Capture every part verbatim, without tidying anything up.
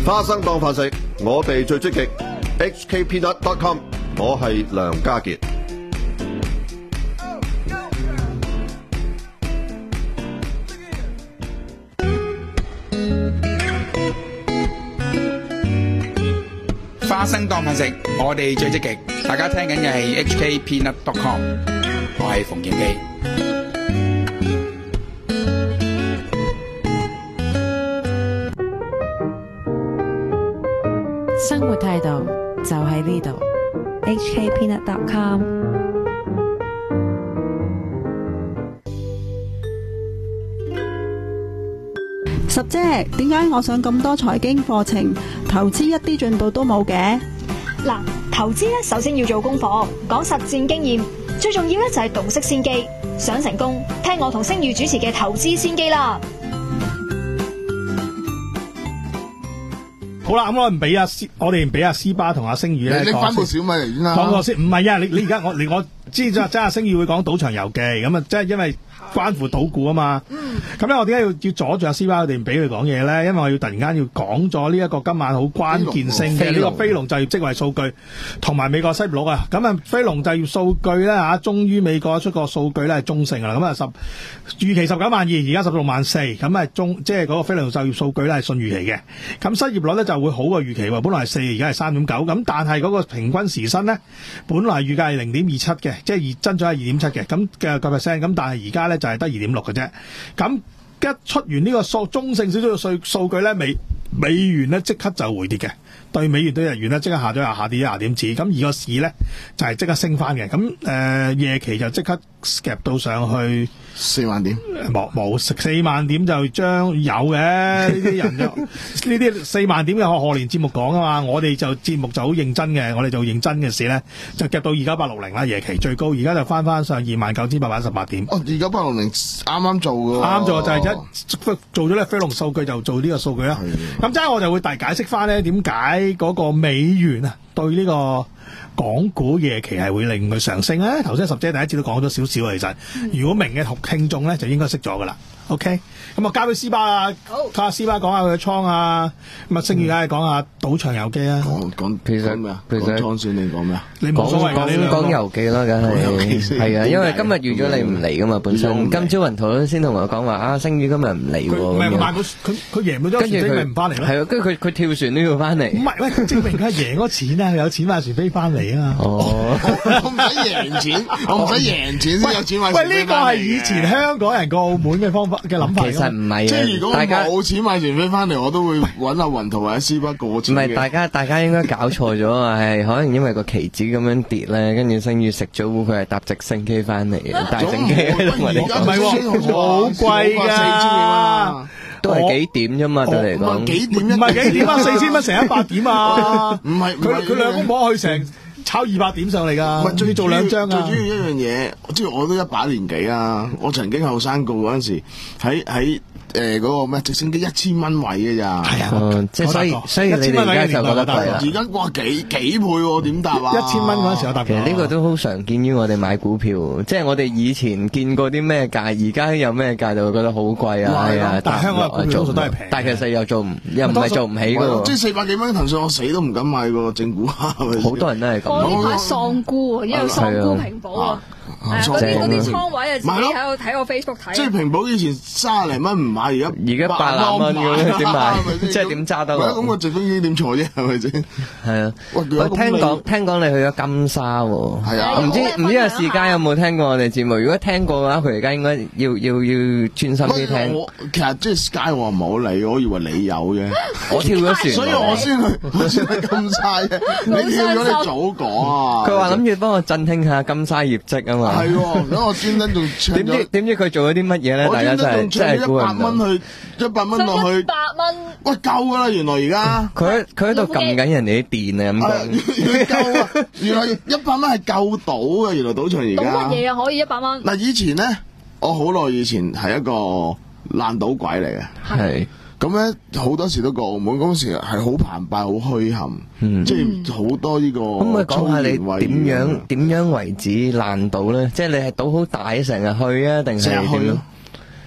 花生當飯食，我哋最積極。H K Peanut dot com， 我係梁家傑。 花生當飯食，我哋最積極。大家聽緊嘅係 H K Peanut dot com， 我係馮健基。 生活態度就喺呢度 ，H K Peanut dot com。 十姐，點解我上咁多財經課程，投資一啲進步都冇嘅？ 嗱，投資咧首先要做功課，講實戰經驗，最重要咧就係洞悉先機。想成功，聽我同星宇主持嘅投資先機啦。 好啦，咁我唔俾阿斯，我哋唔俾阿斯巴同阿星宇咧。 你拎翻部小米嚟先啦。 講過先，唔係啊！你你而家我你我知咗，即係阿星宇會講賭場遊記咁啊，即係因為關乎賭股啊嘛。咁咧，我點解要要阻住阿斯巴佢哋唔俾佢講嘢咧？因為我要突然間要講咗呢一個今晚好關鍵性嘅呢個非農就業職位數據，同埋美國失業率啊。咁啊，非農就業數據咧嚇，終於美國出個數據咧係中性噶啦。咁啊十預期十九萬二，而家十六萬四，咁啊中即係嗰個非農就業數據咧係順預期嘅。咁失業率咧就會好過預期喎，本來係四，而家係三點九。咁但係嗰個平均時薪咧，本來預計係零點二七嘅，即係增長係二點七嘅，咁嘅個 percent。咁但係而家咧就係得二點六嘅啫。咁一出完呢個數中性少少嘅數數據咧，美美元咧即刻就回跌嘅，對美元對日元咧即刻下咗又下跌咗廿點子，咁而個市咧就係、是、即刻升翻嘅，咁誒、呃、夜期就即刻夾到上去四萬點， 冇冇食四萬點就將有嘅呢啲人就呢啲四萬點嘅賀賀年節目講啊嘛，我哋就節目就好認真嘅，我哋做認真嘅事咧就夾到二九八六零啦，夜期最高，而家就翻翻上二萬九千八百一十八點。 哦，二九八六零啱啱做嘅， 啱做就係一做咗咧非農數據就做呢個數據啦。咁即係我就會大解釋翻咧點解嗰個美元啊對呢個港股夜期係會令佢上升咧。頭先十姐第一次都講咗少少，其實如果明嘅聽眾咧就應該識咗噶啦。OK， 咁啊交俾斯巴啊，睇下斯巴講下佢嘅倉啊，咁啊星宇梗係講下賭場遊記啊。 講講其實咩啊？ 其實講倉先你講咩啊？ 你冇所謂㗎，你講遊記啦，梗係係啊，因為今日預咗你唔嚟噶嘛，本身今朝雲圖先同我講話啊，星宇今日唔嚟喎。 唔係唔係，佢佢佢贏到張船飛咪唔翻嚟咯？ 係啊，跟住佢佢跳船都要翻嚟。 唔係喂，證明佢係贏咗錢啊，佢有錢買船飛翻嚟啊嘛。 哦， 我唔使贏錢，我唔使贏錢先有錢買船飛翻嚟。 喂，呢個係以前香港人過澳門嘅方法嘅諗法。 其實唔係啊， 即係如果我冇錢買船飛翻嚟，我都會揾阿雲圖或者斯巴過錢嘅。 唔係，大家大家應該搞錯咗啊！係可能因為個期指咁樣跌咧，跟住星宇食咗糊，佢係搭直升機翻嚟嘅，大升機喺度。 唔係喎，好貴㗎， 都係幾點啫嘛？對嚟講， 幾點？ 唔係幾點啊？四千蚊成一百點啊！ 唔係佢佢兩公婆去成炒二百點上嚟㗎， 唔係最做兩張啊！ 最主要一樣嘢，即係我都一把年紀啊！我曾經後生過嗰陣時，喺喺誒嗰個咩直升機一千蚊位嘅咋？ 係啊， 即係所以所以你哋而家就覺得貴啦。 而家哇幾幾倍喎？點答啊？ 一千蚊嗰陣時我答。 其實呢個都好常見於我哋買股票，即係我哋以前見過啲咩價，而家有咩價就會覺得好貴啊！係啊， 但係香港嘅股票多數都係平， 但係其實又做唔又唔係做唔起㗎喎。 即係四百幾蚊騰訊，我死都唔敢買個正股啊！ 好多人都係咁。 我呢排喪沽，因為喪沽平保啊。嗰啲嗰啲倉位啊，自己喺度睇我 Facebook 睇。 即係平保以前卅零蚊唔買，而家而家百零蚊咁樣點買？即係點揸得落？ 咁個直升機點坐啫？係咪先？ 係啊。喂，聽講聽講你去咗金沙喎。 係啊。 唔知唔知阿時間有冇聽過我哋節目？如果聽過嘅話，佢而家應該要要要專心啲聽。 我其實即係 Sky 我唔好理，我以為你有嘅。 我跳咗船， 所以我先去，我先去金沙嘅。你跳咗你早講啊！ 佢話諗住幫我振興下金沙業績啊嘛。 係喎，咁我專登仲唱咗。點知點知佢做咗啲乜嘢咧？大家真係真係估唔到。 一百蚊去，一百蚊落去。 一百蚊。 喂，夠噶啦！原來而家。 佢佢喺度撳緊人哋啲電啊咁講。 夠啊！原來一百蚊係夠到嘅，原來賭場而家。 賭乜嘢啊？可以一百蚊。 嗱，以前咧，我好耐以前係一個爛賭鬼嚟嘅。 係。 咁咧好多時都過澳門嗰陣時係好澎湃、好墟冚， 嗯、 即係好多呢個。可唔可以講下你點樣點樣為止爛賭咧？即係你係賭好大成日去啊，定係點樣？ 成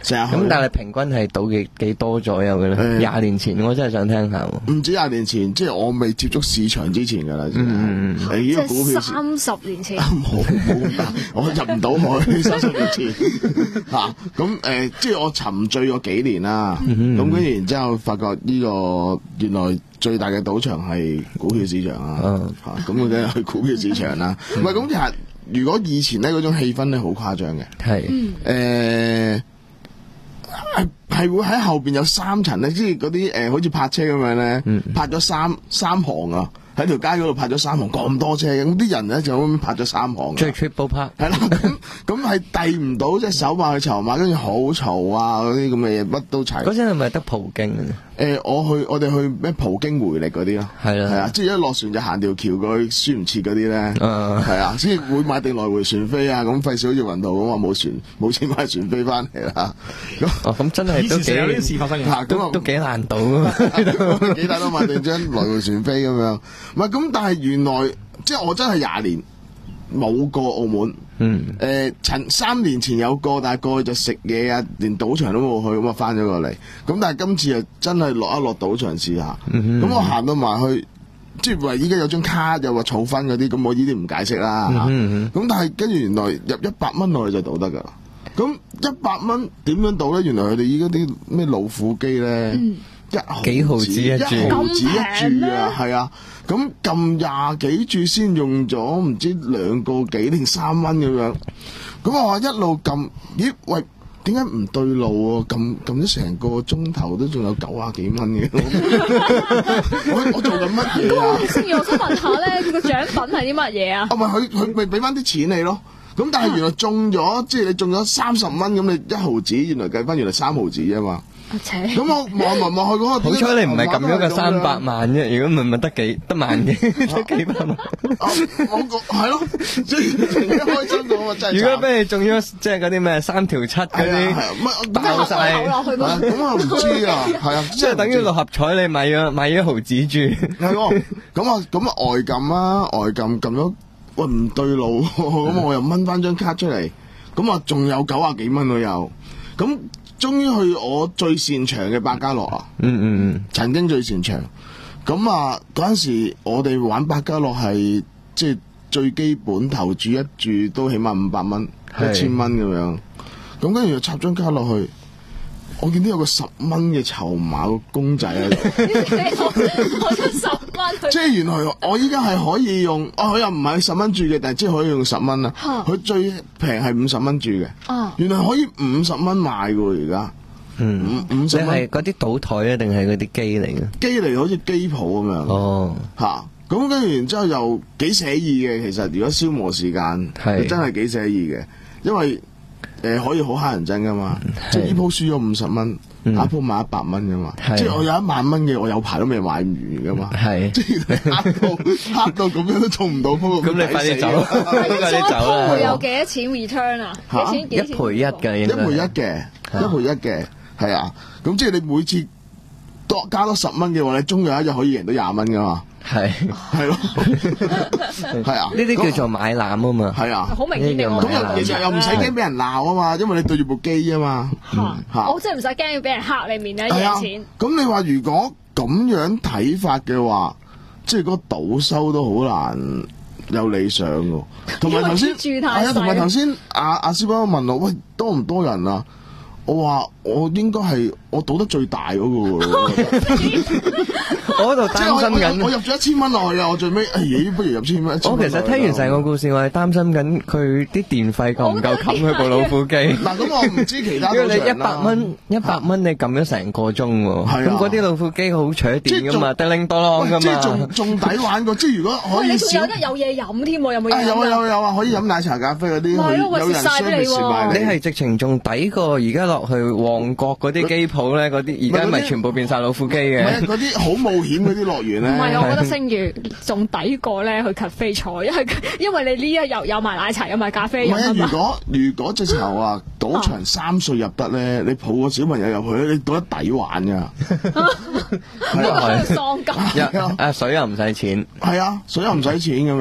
成日去。 咁但係平均係賭幾幾多左右嘅咧？廿、呃、年前我真係想聽下喎。 唔止廿年前，即係我未接觸市場之前㗎啦。嗯嗯嗯。 即係三十年前。 冇冇㗎，我入唔到去三十年前嚇。咁誒，即係我沉醉咗幾年啦。咁跟住然之後，發覺呢個原來最大嘅賭場係股票市場啊。嚇，咁我梗係去股票市場啦。唔係咁，其實如果以前咧嗰種氣氛咧好誇張嘅。 係。誒。 係係會喺後邊有三層咧，即係嗰啲誒，好似泊車咁樣咧，嗯、泊咗三三行啊，喺條街嗰度泊咗三行咁多車，咁啲人咧就咁泊咗三行。 即係 triple park。係啦，咁咁係遞唔到，即係手碼去籌碼，跟住好嘈啊，嗰啲咁嘅嘢乜都齊。嗰陣係咪得葡京啊？ 誒、呃，我去我哋去咩葡京回力嗰啲咯，係啦，係啊，即係一落船就行條橋過去輸唔切嗰啲咧，係啊，先至會買定來回船飛啊，咁費事好似雲圖咁話冇船冇錢買船飛翻嚟啦。 哦，咁真係都幾有啲事發生嘅， 都都幾難到啊！ 幾大都買定張來回船飛咁樣，唔係咁，但係原來即係我真係廿年冇過澳門。嗯，誒、呃，陳三年前有過，但係過去就食嘢啊，連賭場都冇去，咁啊翻咗過嚟。咁但係今次啊，真係落一落賭場試下。咁、嗯、我行到埋去，即係話依家有張卡，又話儲分嗰啲，咁我呢啲唔解釋啦。咁、嗯、但係跟住原來入一百蚊落去就賭得噶。咁一百蚊點樣賭咧？原來佢哋依家啲咩老虎機咧，嗯、一毫幾毫子一注， 一毫子一注啊，係啊。咁撳廿幾注先用咗唔知兩個幾定三蚊咁樣，咁我話一路撳，咦喂，點解唔對路喎？撳撳咗成個鐘頭都仲有九啊幾蚊嘅，我我做緊乜嘢啊？ 星爺，我想問下咧，佢個獎品係啲乜嘢啊？ 啊，咪佢佢咪俾翻啲錢你咯。咁但係原來中咗，即係你中咗三十蚊，咁你一毫子，原來計翻原來三毫子啊嘛。咁我望望望去嗰個， 好彩你唔係撳咗個三百萬啫，如果唔係咪得幾得萬幾得幾百萬？ 我個係咯，即係一開心到我真係。如果俾你中咗即係嗰啲咩三條七嗰啲， 乜爆晒落去嘛？ 咁我唔知啊，係啊， 即係等於六合彩你買咗買咗毫子注。 係喎，咁啊咁啊外撳啊外撳撳咗，喂唔對路，咁我又掹翻張卡出嚟，咁啊仲有九啊幾蚊我又，咁。終於去我最擅長嘅百家樂啊！嗯嗯嗯，曾經最擅長。咁啊，嗰陣時我哋玩百家樂係即係最基本投注一注都起碼五百蚊、一千蚊咁樣。咁跟住又插張卡落去，我見到有個十蚊嘅籌碼個公仔喺度。 我出十蚊。 即係原來我依家係可以用，哦佢又唔係十蚊注嘅，但係即係可以用十蚊啦。佢最平係五十蚊注嘅。哦。原來可以五十蚊買嘅而家。 嗯。五五十蚊。你係嗰啲賭台啊，定係嗰啲機嚟嘅？ 機嚟好似機鋪咁樣。哦。嚇！咁跟住然之後又幾寫意嘅，其實如果消磨時間，係真係幾寫意嘅，因為誒、呃、可以好乞人憎噶嘛，即係呢鋪輸咗五十蚊。下鋪買一百蚊噶嘛，即係我有一萬蚊嘅，我有排都未買唔完噶嘛，即係黑到黑到咁樣都中唔到鋪， 咁你快啲走，快啲走啦！ 會有幾多錢 return 啊？幾錢？幾錢？ 一賠一嘅， 一賠一嘅，一賠一嘅，係啊！咁即係你每次多加多十蚊嘅話，你終有一日可以贏到廿蚊噶嘛？係係咯，係啊！ 呢啲叫做買攬啊嘛， 係啊， 好明顯嘅。 咁又其實又唔使驚俾人鬧啊嘛，因為你對住部機啊嘛。 嚇！我真係唔使驚要俾人黑你面啊贏錢。 咁你話如果咁樣睇法嘅話，即係嗰個賭收都好難有理想㗎。同埋頭先係啊，同埋頭先阿阿師傅問我，喂，多唔多人啊？我話我應該係我賭得最大嗰個喎。 我喺度擔心緊， 我入咗一千蚊落去啊！我最尾，哎呀，不如入千蚊。 我其實聽完成個故事，我係擔心緊佢啲電費夠唔夠冚佢部老虎機。 嗱，咁我唔知其他。因為你一百蚊，一百蚊你撳咗成個鐘喎。係啊。咁嗰啲老虎機好搶電噶嘛，叮叮當當噶嘛。 即係仲仲抵玩過，即係如果可以。 你仲有得有嘢飲添喎？有冇？ 有啊有有啊，可以飲奶茶咖啡嗰啲。 係咯，蝕晒俾你喎。 你係直情仲抵過而家落去旺角嗰啲機鋪咧，嗰啲而家咪全部變晒老虎機嘅。 唔係嗰啲好冒險嗰啲樂園咧。 唔係，我覺得星月仲抵過咧去 cafe 菜，因為因為你呢一又有埋奶茶，有埋咖啡。 唔係啊！如果如果直頭啊，賭場三歲入得咧，你抱個小朋友入去咧，你賭得抵玩㗎。 係啊，喪金。 啊水又唔使錢。 係啊，水又唔使錢咁樣。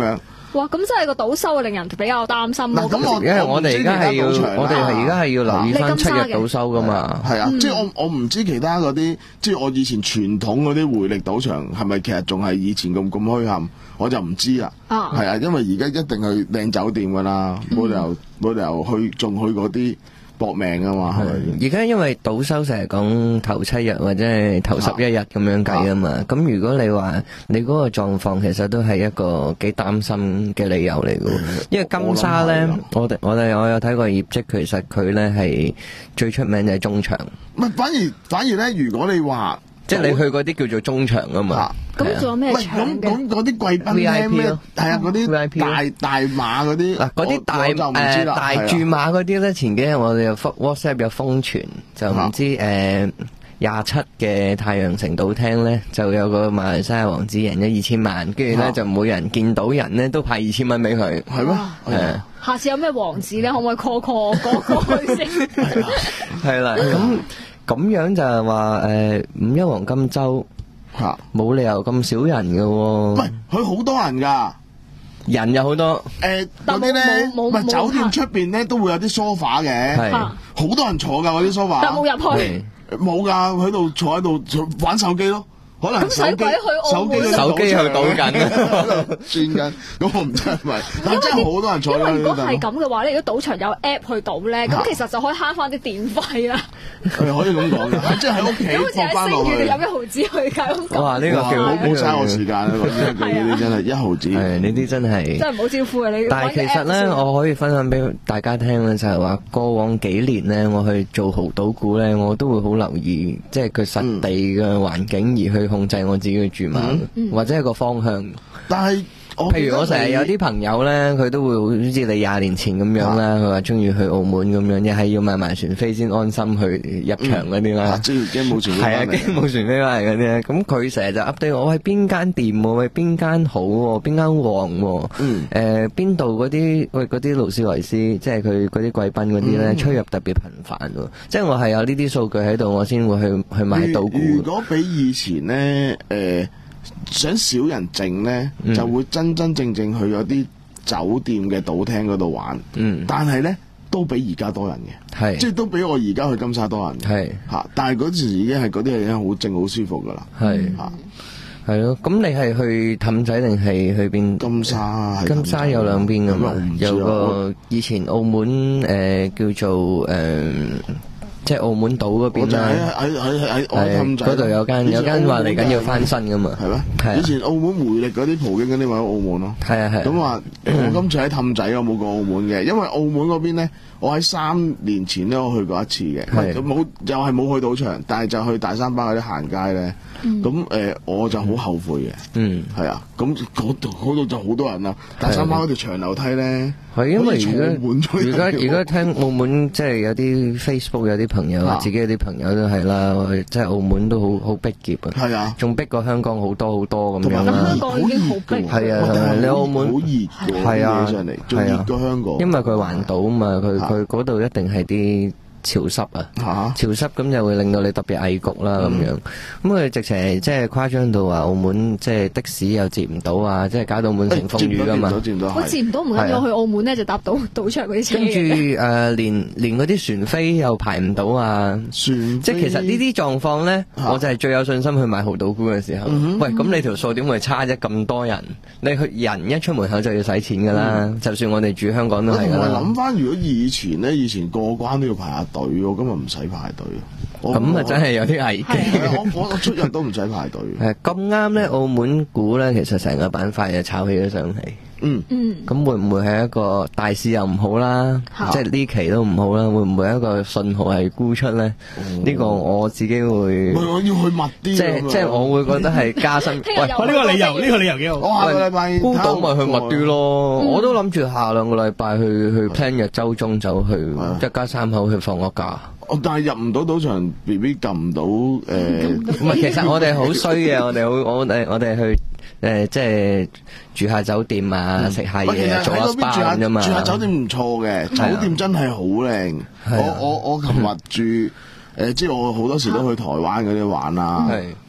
哇！咁真係個賭收令人比較擔心咯。 咁我因為我哋而家係要， 我唔知其他賭場啦我哋係而家係要留意翻七日你金沙嘅賭收噶嘛。 係啊， 嗯即係我我唔知其他嗰啲，即係我以前傳統嗰啲回力賭場係咪其實仲係以前咁咁墟冚，我就唔知啦。 啊係啊，因為而家一定去訂酒店噶啦，冇理由冇理由去仲去嗰啲搏命啊嘛，係咪？ 而家因為賭收成日講頭七日或者係頭十一日咁樣計啊嘛，咁如果你話你嗰個狀況，其實都係一個幾擔心嘅理由嚟嘅。因為金沙咧，我哋我哋我有睇過業績，其實佢咧係最出名就係中場。 唔係，反而反而咧，如果你話即係你去嗰啲叫做中場啊嘛。 咁仲有咩唔係場嘅？ 咁咁嗰啲貴賓 V I 咧 P 咩？ 咯係啊，嗰 V I P 啲大大馬嗰啲嗱，嗰啲大我我就唔知誒啦係啊大注碼嗰啲咧，前幾日我哋有 WhatsApp 有瘋傳，就唔知誒廿七嘅太陽城賭廳咧，就有個馬來西亞王子贏咗二千萬，跟住咧啊就每人見到人咧都派二千蚊俾佢， 係咩？ 係啊， 下次有咩王子咧，可唔可以 call call 過過去先？ 係啦，咁咁樣就係話誒五一黃金週嚇， 冇理由咁少人嘅唔係喎， 佢好多人㗎。 人有好多， 誒但嗰啲咧， 冇冇唔係冇酒店出邊咧都會有啲 sofa 嘅， 係啊好多人坐㗎嗰啲 sofa。 但冇入去。 冇㗎，喺度坐喺度坐玩手機咯。可能咁使手機鬼去澳門手機手機去賭緊喺度轉緊，咁我唔知係咪，但係真係好多人坐因為如果喺係度。 咁嘅話咧，如果賭場有 app 去賭咧，咁啊其實就可以慳翻啲電費啦。 係可以咁講嘅，即係喺屋企咁好似放翻落去喺星月。你有一毫子去㗎， 哇！呢個叫哇唔好呢嘥我個時間啦，講呢一句呢啲真係一毫子。 係呢啲真係。 真係唔好招呼啊！你但係其實咧，我可以分享俾大家聽咧，就係話過往幾年咧，我去做豪賭股咧，我都會好留意，即係佢實地嘅環境而去控制我自己嘅注碼， 嗯或者係個方向。 但係我譬如我成日有啲朋友咧，佢都會好似你廿年前咁樣啦，佢話中意去澳門咁樣，一係要買埋船飛先安心去入場嗰啲啊啦。 即係驚冇錢係啊，驚冇船飛翻嚟嗰啲咧，咁佢成日就 update 我，喂邊間店喎，喂邊間好喎，邊間旺喎， 嗯誒邊度嗰啲喂嗰啲勞斯萊斯，即係佢嗰啲貴賓嗰啲咧，出入特別頻繁喎，即係我係有呢啲數據喺度，我先會去去買賭股。 如果比以前咧，誒、想少人靜咧， 嗯就會真真正正去嗰啲酒店嘅賭廳嗰度玩。 嗯， 但係咧都比而家多人嘅， 係即係都比我而家去金沙多人嘅。 係嚇，但係嗰時已經係嗰啲係已經好靜好舒服噶啦。 係嚇， 係咯，咁你係去氹仔定係去邊？ 金沙係金沙有兩邊噶嘛咁我唔，知啊有我個以前澳門誒、呃叫做誒、呃即係澳門島嗰我就喺邊啦。 喺喺喺我喺氹仔嗰度有間有間話嚟緊要翻新噶嘛， 係咩？ 係啊以前澳門回力嗰啲葡京嗰啲咪喺澳門咯。 係啊係啊。 咁話我今次喺氹仔，我冇過澳門嘅，因為澳門嗰邊咧，我喺三年前咧我去過一次嘅， 係咁冇又係冇去賭場，但係就去大三巴嗰啲行街咧，咁誒、呃我就好後悔嘅， 嗯， 係啊，咁嗰度嗰度就好多人啦，大三巴嗰條長樓梯咧， 係因為可以坐滿而咗人家而家而家聽澳門即係有啲 Facebook 有啲朋友啊， 啊自己有啲朋友都係啦，即係澳門都好好逼傑啊， 係啊， 仲逼過香港好多好多咁同埋樣啦香。港已經好逼係啊但係你澳門好熱嘅， 係啊啲嘢上嚟，仲熱過香港， 因為佢環島啊嘛，佢啊佢嗰度一定係啲潮濕啊。 嚇。 潮濕咁就會令到你特別翳焗啦咁樣，咁佢直情係即係誇張到話澳門即係的士又接唔到啊，即係搞到滿城風雨噶嘛。 接唔到， 我接唔到唔緊要， 係啊我去澳門咧就搭到賭場嗰啲車跟住嘅。 誒，連連嗰啲船飛又排唔到啊！ 船即係其實呢啲狀況咧， 啊我就係最有信心去買豪賭股嘅時候。 嗯哼喂，咁你條數點會差啫？咁多人，你去人一出門口就要使錢噶啦。就算我哋住香港都我同埋係噶啦。 諗翻，如果以前咧，以前過關都要排下隊，我今日唔使排隊。我咁啊，真係有啲危機。 係啊我我我出入都唔使排隊。 誒咁啱咧，澳門股咧，其實成個板塊就炒起咗上嚟。 嗯， 嗯， 咁會唔會係一個大市又唔好啦？ 嚇即係呢期都唔好啦，會唔會一個信號係沽出咧？呢個我自己會唔係我要去密啲。 即係即係我會覺得係加深。喂， 聽日又哇！呢個理由，呢個理由幾好。 我下個禮拜沽到咪去密啲咯。 嗯我都諗住下兩個禮拜去去 plan 日週中走去啊一家三口去放個假。 我但係入唔到賭場，B B 撳唔到誒。 唔係，其實我哋好衰嘅，我哋好我哋我哋去誒即係住下酒店啊，食下喂，其嘢， 實做下喺嗰邊住 SPA 下啫嘛。 住下酒店唔錯嘅，酒店真係好靚。 係啊我我我琴日住誒，即係我好多時都去台灣嗰啲玩啦。 係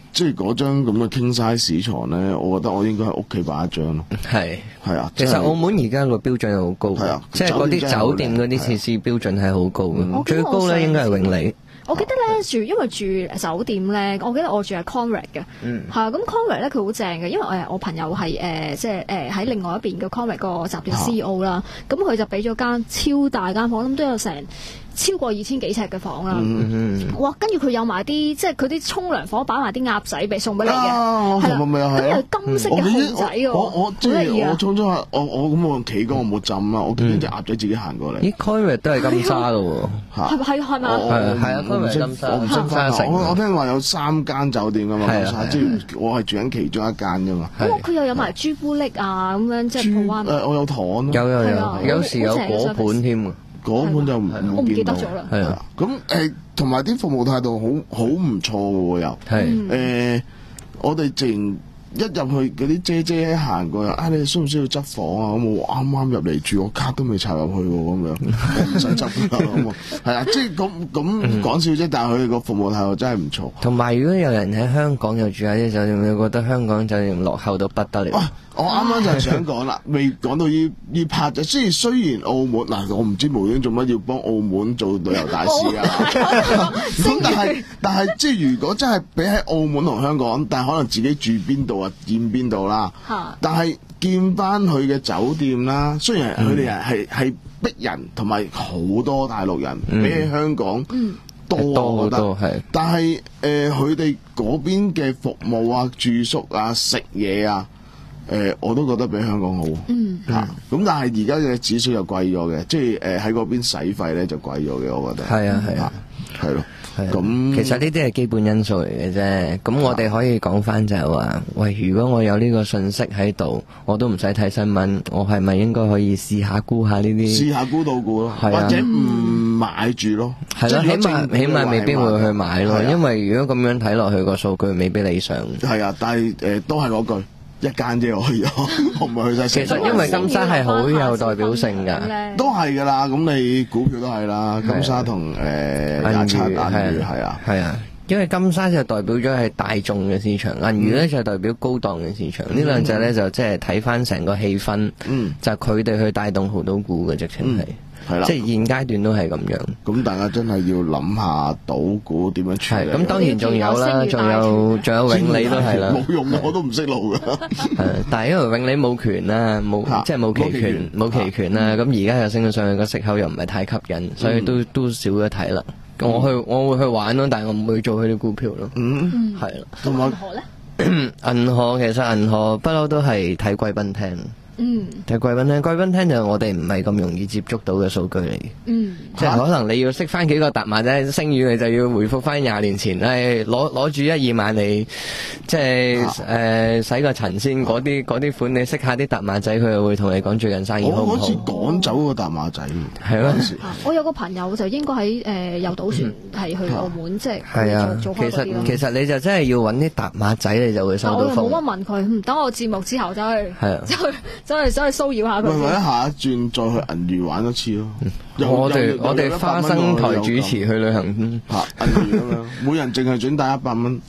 即係嗰張咁嘅 king size 市床咧，我覺得我應該喺屋企擺一張咯。 係係啊， 其實澳門而家個標準係好高嘅， 係啊即係嗰啲酒店嗰啲設施標準係好高嘅，最高咧應該係永利。 我記得咧住，因為住酒店咧，我記得我住係 Conrad 嘅， 嗯， 係啊，咁 Conrad 咧佢好正嘅，因為誒我朋友係誒即係誒喺另外一邊嘅 Conrad 個集團 C E O 啦，咁佢就俾咗間超大間房，咁都有成超過二千幾尺嘅房啦， 嗯嗯， 哇！跟住佢有埋啲即係佢啲沖涼房擺埋啲鴨仔俾送俾你嘅， 啊， 係啦， 咪又係咁又金色嘅熊仔喎， 我我即係好得意啊我沖咗下，我我咁我用企缸我冇浸啊，我見隻鴨仔自己行過嚟。 咦 Conrad 都係金沙咯喎， 係係係咪啊？ 係係啊我唔識 Conrad 金沙我唔識金沙城我我聽話有三間酒店噶嘛， 係啊金沙，即係我係住緊其中一間啫嘛。 咁佢又有埋朱古力啊咁樣，即係鋪灣。 誒，我有糖咯， 有有係啊有，有時有果盤添啊， 嗰盤就唔我唔記見到得咗啦。 係啊， 咁誒，同埋啲服務態度好好唔錯嘅喎又。 係誒，我哋淨一入去嗰啲姐姐行過啊，你哋需唔需要執房啊？咁我啱啱入嚟住，我卡都未插入去喎，咁樣我唔使執啦，咁啊，係啊，即係咁咁講笑啫，但係佢哋個服務態度真係唔錯。 同埋如果有人喺香港又住喺啲酒店，你覺得香港酒店落後到不得了。 啊我啱啱就係想講啦，未講到呢呢 part 就，雖然雖然澳門嗱，我唔知無端做乜要幫澳門做旅遊大使啊，咁但係但係即係如果真係比喺澳門同香港，但係可能自己住邊度啊，見邊度啦，但係見翻佢嘅酒店啦，雖然佢哋係係逼人，同埋好多大陸人， 嗯、 比起香港多多我覺好多係， 但係誒佢哋嗰邊嘅服務啊、住宿啊、食嘢啊。誒、呃，我都覺得比香港好， 嗯嚇、啊。咁但係而家嘅指數又貴咗嘅，即係誒喺嗰邊使費咧就貴咗嘅，我覺得。 係啊係啊， 係咯。 係咁其實呢啲係基本因素嚟嘅啫。咁我哋可以講翻就係話，喂，如果我有呢個信息喺度，我都唔使睇新聞，我係咪應該可以試下估下呢啲？ 試下估到估咯， 係啊、 或者唔買住咯。 係咯，起碼起碼未必會去買咯， 係啊、 因為如果咁樣睇落去個數據未必理想。 係啊，但係誒、呃、都係嗰句。一間啫，我去咗，我唔係去晒。 其實因為金沙係好有代表性㗎， 都係㗎啦。咁你股票都係啦，金沙同誒廿七銀娛係啊， 係啊。因為金沙就代表咗係大眾嘅市場，銀娛咧就代表高檔嘅市場。呢兩隻咧就即係睇翻成個氣氛， 嗯、 就佢哋去帶動濠賭股嘅直情係。 係啦， 即係現階段都係咁樣。 咁大家真係要諗下賭股點樣處理。 咁當然仲有啦，仲有仲有永利都係啦。 冇用嘅，我都唔識路㗎。 係，但係因為永利冇權啦，冇即係冇期權，冇期權啦。咁而家又升咗上去，個息口又唔係太吸引，所以都都少咗睇啦。我去我會去玩咯，但係我唔會做佢啲股票咯。 嗯， 係啦。 同埋銀河咧？ 銀河其實銀河不嬲都係睇貴賓廳。 嗯， 睇貴賓廳，貴賓廳就我哋唔係咁容易接觸到嘅數據嚟嘅。 嗯， 即係可能你要識翻幾個達碼仔聲語，你就要回覆翻廿年前，誒攞攞住一二萬嚟，即係誒洗個塵先。嗰啲嗰啲款，你識下啲達碼仔，佢又會同你講最近生意好唔好。 我好似趕走個達碼仔， 係咯。 我有個朋友就應該喺誒遊賭船係去澳門，即係係啊。 做其實其實你就真係要揾啲達碼仔，你就會收到風。 我又冇乜問佢，唔等我節目之後走去， 係啊， 走去走去走去騷擾下佢。 或者下一轉再去銀娛玩一次咯。 我哋我哋花生台主持去旅行， 嚇銀娛咁樣，每人淨係轉帶一百蚊。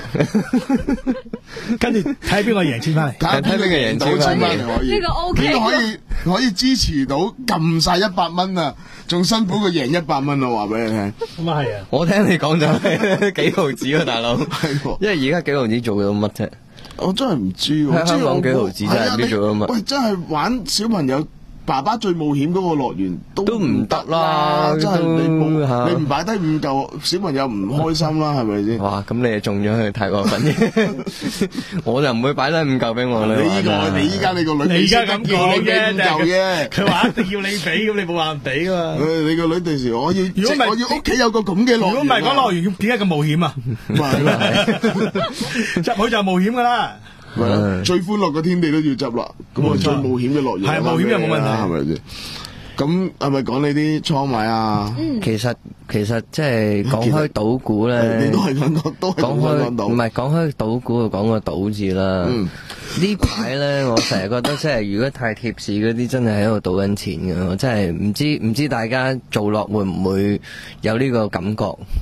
跟住睇邊個贏錢翻嚟， 睇邊個贏到錢翻嚟可以。 呢個 OK， 呢個可以可以支持到撳晒一百蚊啊！仲辛苦過贏一百蚊啊！話俾你聽。 咁啊係啊！ 我聽你講就係幾毫子啊，大佬。因為而家幾毫子做到乜啫？ 我真係唔知喎。 香港幾毫子真係唔知做到乜。 喂，真係玩小朋友。爸爸最冒險嗰個樂園都唔得啦， 真係你冇你唔擺低五嚿，小朋友唔開心啦，係咪先？ 哇！咁你就中咗佢太過分嘅，我就唔會擺低五嚿俾我啦。 你依個你依家你個女， 你而家咁講啫， 五嚿啫。 佢話一定要你俾，咁你冇話唔俾噶嘛？ 你個女第時我要，如果唔係我要屋企有個咁嘅樂園。如果唔係講樂園，點解咁冒險啊？入去就冒險噶啦。 最歡樂嘅天地都要執啦，咁啊最冒險嘅樂園係冒險又冇問題， 係咪先？咁係咪講你啲倉位啊？ 其實其實即係講開賭股咧， 你都係講講都係講開賭， 唔係講開賭股就講個賭字啦。呢排咧，我成日覺得即係如果太貼市嗰啲，真係喺度賭緊錢嘅。我真係唔知唔知大家做落會唔會有呢個感覺？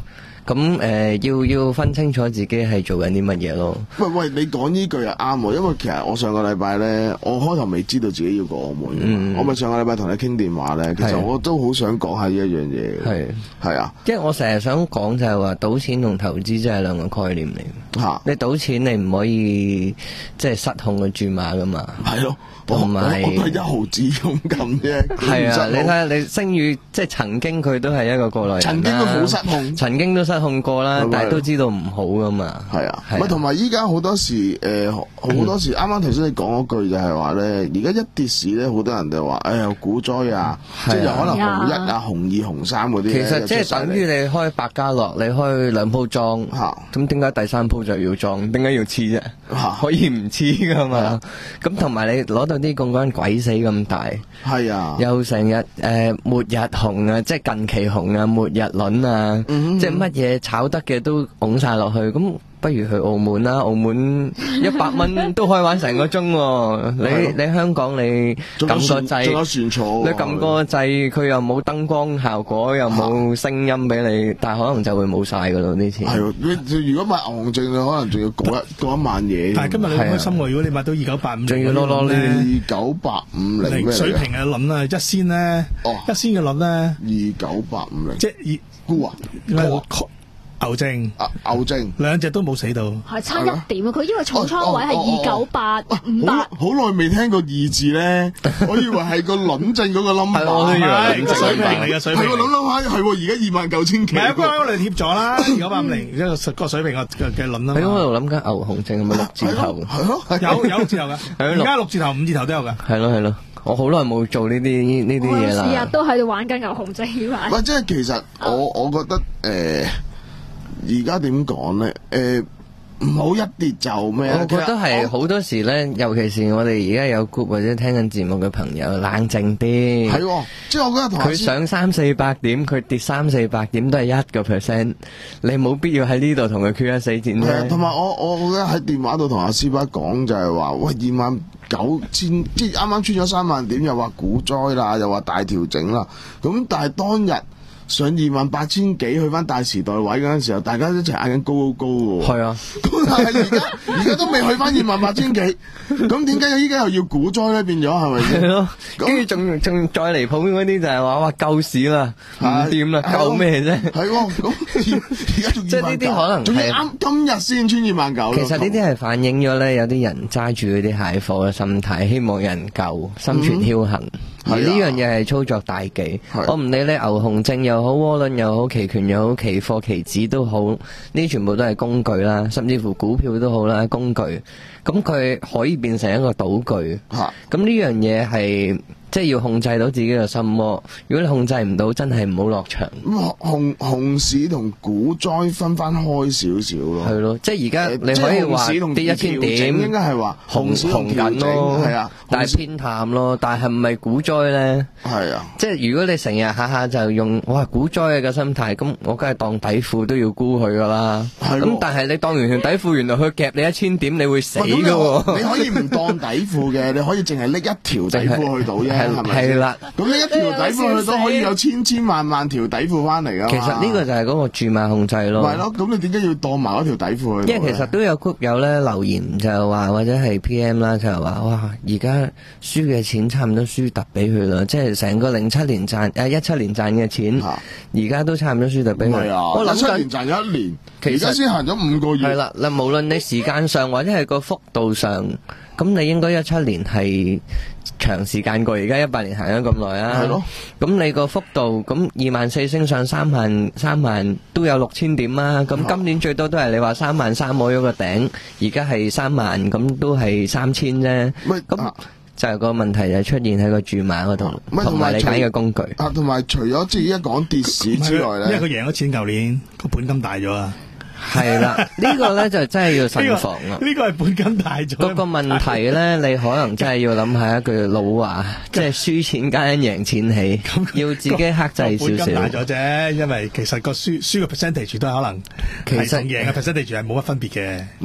咁誒、呃、要要分清楚自己係做緊啲乜嘢咯。 喂喂，你講呢句又啱喎，因為其實我上個禮拜咧，我開頭未知道自己要過澳門㗎嘛、嗯、我咪上個禮拜同你傾電話咧，其實我都好想講下呢一樣嘢。係係啊， 因為我成日想講就係話賭錢同投資真係兩個概念嚟。嚇、啊，你賭錢你唔可以即係失控嘅注碼㗎嘛。係咯。同埋我都係一毫子咁撳啫。 係啊，你睇下你星宇，即係曾經佢都係一個過來人啦， 曾經都好失控，曾經都失控過啦，但係都知道唔好噶嘛。 係啊，唔係同埋依家好多時誒，好、呃、多時啱啱頭先你講嗰句就係話咧，而家一跌市咧，好多人就話哎呀股災啊，即係有可能紅一啊、紅二、紅三嗰啲。 其實即係等於你開百家樂，你開兩鋪莊，咁點解第三鋪就要莊？點解要黐啫？可以唔黐噶嘛？咁同埋你攞到啲槓桿鬼死咁大，係啊，又成日誒末日紅啊，即係近期紅啊，末日輪啊，嗯、即係乜嘢炒得嘅都拱晒落去，咁不如去澳門啦！澳門一百蚊都可以玩成個鐘喎。你你香港你撳個掣， 仲有船坐， 你撳個掣，佢又冇燈光效果，又冇聲音俾你，但係可能就會冇晒噶咯啲錢。 係喎，如果買牛熊證，你可能仲要過一過一萬嘢。 但係今日你好開心喎！如果你買到二九八五， 仲要攞攞咧二九八五零咩水平嘅輪啊，一仙咧，一仙嘅輪咧， 二九八五零， 即係沽啊！牛證啊，牛證兩隻都冇死到， 係差一點啊！佢因為重倉位係二九八五八， 好耐未聽過二字咧，我以為係個輪證嗰個 number， 係我都以為個水平嚟嘅水平， 係我諗諗下係而家二萬九千幾， 唔係啊，嗰個嚟貼咗啦，二九八五零，一個個水平嘅嘅輪啦。 喺嗰度諗緊牛熊證係咪六字頭？ 係咯， 有有六字頭㗎，而家六字頭、五字頭都有㗎。 係咯係咯，我好耐冇做呢啲呢啲嘢啦。 日日都喺度玩緊牛熊證呢喂，即係其實我我覺得誒。而家點講咧？誒，唔好一跌就咩？ 我覺得係好多時咧，尤其是我哋而家有 group 或者聽緊節目嘅朋友，冷靜啲。 係、哦，即係我覺得同佢上三四百點，佢跌三四百點都係一個 percent，你冇必要喺呢度同佢決一死戰啫。 同埋我我覺得喺電話度同阿師伯講就係話，喂，二萬九千，即係啱啱穿咗三萬點，又話股災啦，又話大調整啦。咁但係當日上二萬八千幾去翻大時代位嗰陣時候，大家一齊嗌緊高高高喎。係啊，咁但係而家而家都未去翻二萬八千幾，咁點解依家又要股災咧？變咗係咪先？係咯， 跟住仲仲再離譜嗰啲就係話哇救市啦，唔掂啦，救咩啫？ 係喎，咁而家仲即係呢啲可能仲要啱今日先穿二萬九。 其實呢啲係反映咗咧，有啲人揸住嗰啲蟹貨嘅心態，希望有人救，心存僥倖。而呢樣嘢係操作大忌，我唔理你牛熊證又好，窩輪又好，期權又好，期貨期指都好，呢全部都係工具啦，甚至乎股票都好啦，工具，咁佢可以變成一個賭具，咁呢樣嘢係即係要控制到自己嘅心魔。如果你控制唔到，真係唔好落場。 咁熊熊市同股災分翻開少少咯。 係咯，即係而家你可以話跌一千點， 應該係話熊熊緊咯，係啊，但係偏淡咯。但係唔係股災咧？係啊，即係如果你成日下下就用哇股災嘅心態，咁我梗係當底褲都要沽佢噶啦。咁但係你當完條底褲，原來佢夾你一千點，你會死噶喎。 你可以唔當底褲嘅，你可以淨係拎一條底褲去到啫。 係啦， 咁你一條底褲佢都可以有千千萬萬條底褲翻嚟噶。 其實呢個就係嗰個注碼控制咯。 係咯，咁你點解要當埋嗰條底褲去？ 因為其實都有 group 友咧留言就係話，或者係 P M 啦，就係話哇，而家輸嘅錢差唔多輸突俾佢啦，即係成個零七年賺誒一七年賺嘅錢，而家都差唔多輸突俾佢。 我諗七年賺咗一年，而家先行咗五個月。 係啦，嗱，無論你時間上或者係個幅度上，咁你應該一七年係長時間過而家一八年行咗咁耐啊。係咯，咁你個幅度咁二萬四升上三萬，三萬都有六千點啊。咁今年最多都係你話三萬三摸咗個頂，而家係三萬，咁都係三千啫。咁就係個問題就出現喺個注碼嗰度，同埋你揀嘅工具。 啊，同埋除咗即係而家講跌市之外咧， 因為佢贏咗錢，舊年個本金大咗啊。 係啦，呢個咧就真係要慎防啦。 呢個係本金大咗。 嗰個問題咧，你可能真係要諗下一句老話，即係輸錢加贏錢起，要自己克制少少。 本金大咗啫，因為其實個輸輸嘅 percentage 都係可能，其實贏嘅 percentage 係冇乜分別嘅。 唔係。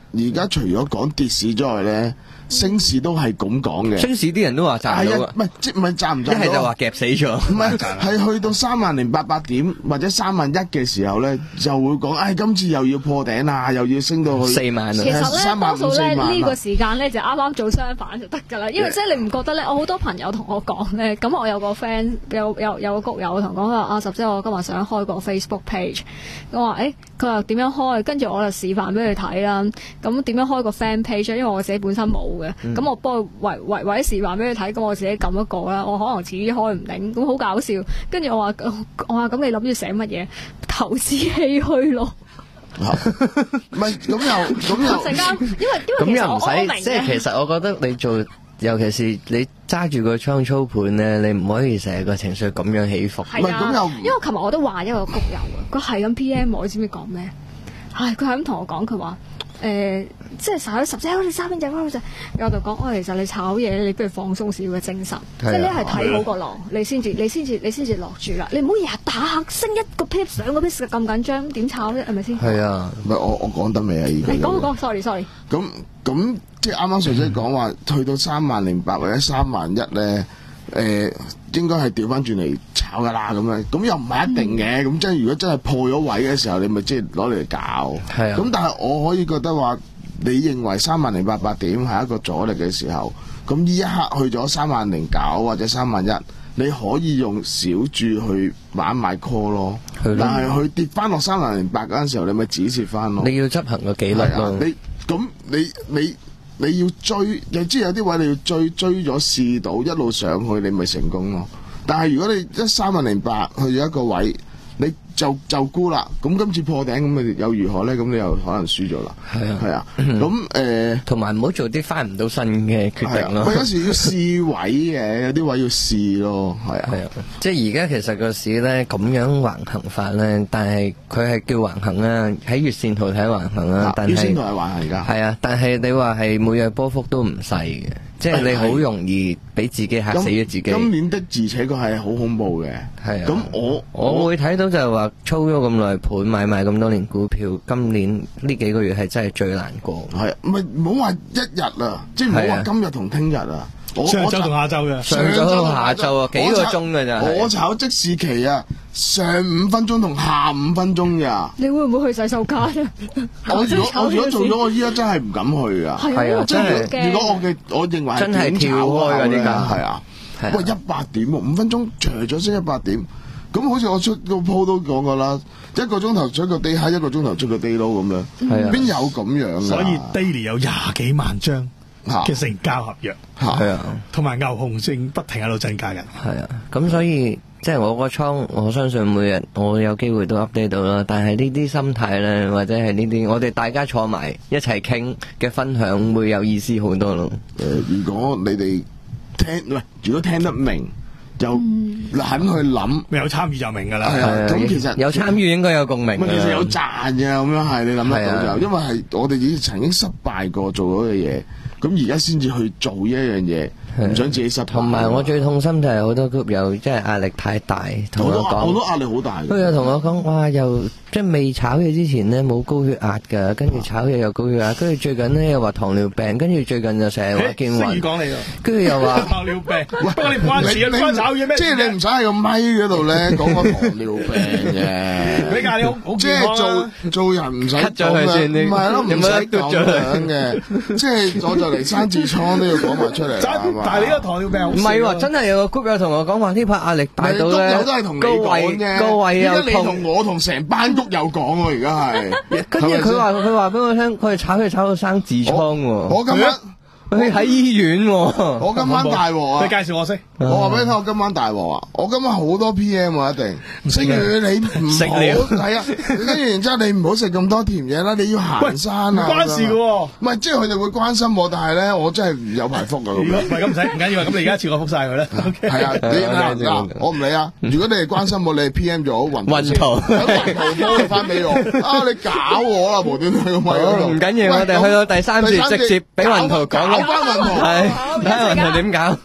而家除咗講跌市之外咧，升市都係咁講嘅。 升市啲人都話賺到啊， 唔係即唔係賺唔賺到？ 一係就話夾死咗， 唔係係去到三萬零八百點或者三萬一嘅時候咧，就會講，唉、哎，今次又要破頂啦，又要升到去四萬啊。 其實咧， 三萬多數咧呢、這個時間咧就啱啱做相反就得㗎啦，因為即係你唔覺得咧？我好多朋友同我講咧，咁我有個 friend 有有有個谷友同講話啊，十姐我今日想開個 Facebook page，我話誒，佢話點樣開？跟住我就示範俾佢睇啦。咁點樣開個 fan page？因為我自己本身冇嘅，咁、嗯、我幫佢為為為示範俾佢睇，咁我自己撳一個啦。我可能自己開唔定，咁好搞笑。跟住我話我話咁你諗住寫乜嘢？投資唏噓咯。 唔係咁又咁又陣間，因為因為其實我我明嘅。 即係其實我覺得你做，尤其是你揸住個倉操盤咧，你唔可以成日個情緒咁樣起伏。 係啊，因為琴日我都話一個谷友啊，佢係咁 P M 我，你知唔知講咩？唉，佢係咁同我講，佢話誒，即係炒十隻好似三蚊隻嗰隻，我就講，我、哦、其實你炒嘢，你不如放鬆少少嘅精神，即係你係睇好個浪，你先至你先至你先至落住啦，你唔好日日打下升一個 pips 兩個 pips 咁緊張，點炒啫？係咪先？係啊， 唔係我我講得未啊？已經你講講 sorry sorry。 咁咁即係啱啱上姐講話，去到三萬零八或者三萬一咧。誒、呃、應該係調翻轉嚟炒㗎啦，咁樣咁又唔係一定嘅，咁、嗯、即係如果真係破咗位嘅時候，你咪即係攞嚟搞。係啊。咁但係我可以覺得話，你認為三萬零八百點係一個阻力嘅時候，咁呢一刻去咗三萬零九或者三萬一，你可以用小注去玩買 call 咯。但係佢跌翻落三萬零八嗰陣時候，你咪止蝕翻咯。 你要執行個紀律咯。 你咁你你。你你要追，又知有啲位你要追，追咗試到一路上去，你咪成功咯。但係如果你一三萬零八去咗一個位，你就就沽啦。咁今次破頂咁咪又如何咧？咁你又可能輸咗啦。係啊，係啊。咁誒， 同埋唔好做啲翻唔到身嘅決定咯。 我有時要試位嘅，有啲位要試咯。係啊，係啊。 即係而家其實個市咧咁樣橫行法咧，但係佢係叫橫行啊，喺月線圖睇橫行啊。但係月線圖係橫行㗎。 係啊，但係你話係每日波幅都唔細嘅。即係你好容易俾自己嚇死咗自己。 今年的自且確係好恐怖嘅。係啊。咁我我會睇到就係話操咗咁耐盤買賣咁多年股票，今年呢幾個月係真係最難過。 係唔係唔好話一日啊，即係唔好話今日同聽日啊。 上晝同下晝嘅， 上晝同下晝啊，幾個鐘㗎咋？ 我炒即時期啊，上五分鐘同下五分鐘㗎。 你會唔會去洗手間啊？ 我如果我如果做咗，我依家真係唔敢去啊。 係啊，真係。 如果我嘅我認為係真係跳開嗰啲㗎， 係啊。喂，一百點喎，五分鐘除咗升一百點，咁好似我出個鋪都講過啦，一個鐘頭出個 day high，一個鐘頭出個 day low 咁樣，邊有咁樣啊？ 所以 daily 有廿幾萬張嘅成交合約， 係啊， 同埋牛熊證不停喺度增加緊， 係啊，咁所以即係我個倉，我相信每日我有機會都 update 到啦。但係呢啲心態咧，或者係呢啲我哋大家坐埋一齊傾嘅分享，會有意思好多咯。 誒、呃，如果你哋聽，喂，如果聽得明，就肯去諗， 有參與就明㗎啦。 係啊，咁其實有參與應該有共鳴。 其實有賺嘅，咁樣係你諗得到就，因為係我哋已經曾經失敗過做嗰嘅嘢。咁而家先至去做呢一樣嘢，唔想自己失敗。 同埋我最痛心就係好多 group 友即係壓力太大，同我講， 我都壓力好大。 佢又同我講，哇！又即係未炒嘢之前呢，冇高血壓㗎，跟住炒嘢又高血壓，跟住最近呢，又話糖尿病，跟住最近就成日話見暈。 講你跟住又話糖尿病。喂，不過你唔關事啊，你關炒嘢咩？ 即係你唔使喺個咪嗰度咧講個糖尿病嘅。 比較你好好即係做做人唔使咗佢先， 唔係咯，唔使咁樣嘅。即係我就嚟生痔瘡都要講埋出嚟。 但係你個糖尿病唔係喎，真係有個 group 友同我講話呢排壓力大到咧， 有都係同你講啫。 個胃又痛。而家你同我同成班谷友講喎，而家係。 跟住佢話佢話俾我聽，佢係炒佢炒到生痔瘡喎。 我今日。 佢喺醫院喎， 我今晚大鑊啊！ 你介紹我識， 我話俾你聽，我今晚大鑊啊！我今晚好多 P M 啊，一定。食完你唔好係啊，跟住然之後你唔好食咁多甜嘢啦，你要行山啊！ 唔關事嘅喎， 唔係即係佢哋會關心我，但係咧我真係有排福㗎。 唔係咁唔使唔緊要，咁你而家次我覆晒佢咧。 係啊，你嗱我唔理啊。如果你係關心我，你係 P M 咗雲雲圖， 雲圖波翻俾我啊！你搞我啦，無端端咁喺度。 唔緊要，我哋去到第三節直接俾雲圖講。 搞翻雲圖。 睇下雲圖點搞？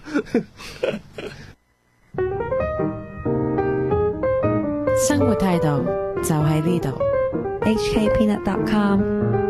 生活態度就喺呢度。H K Peanut dot com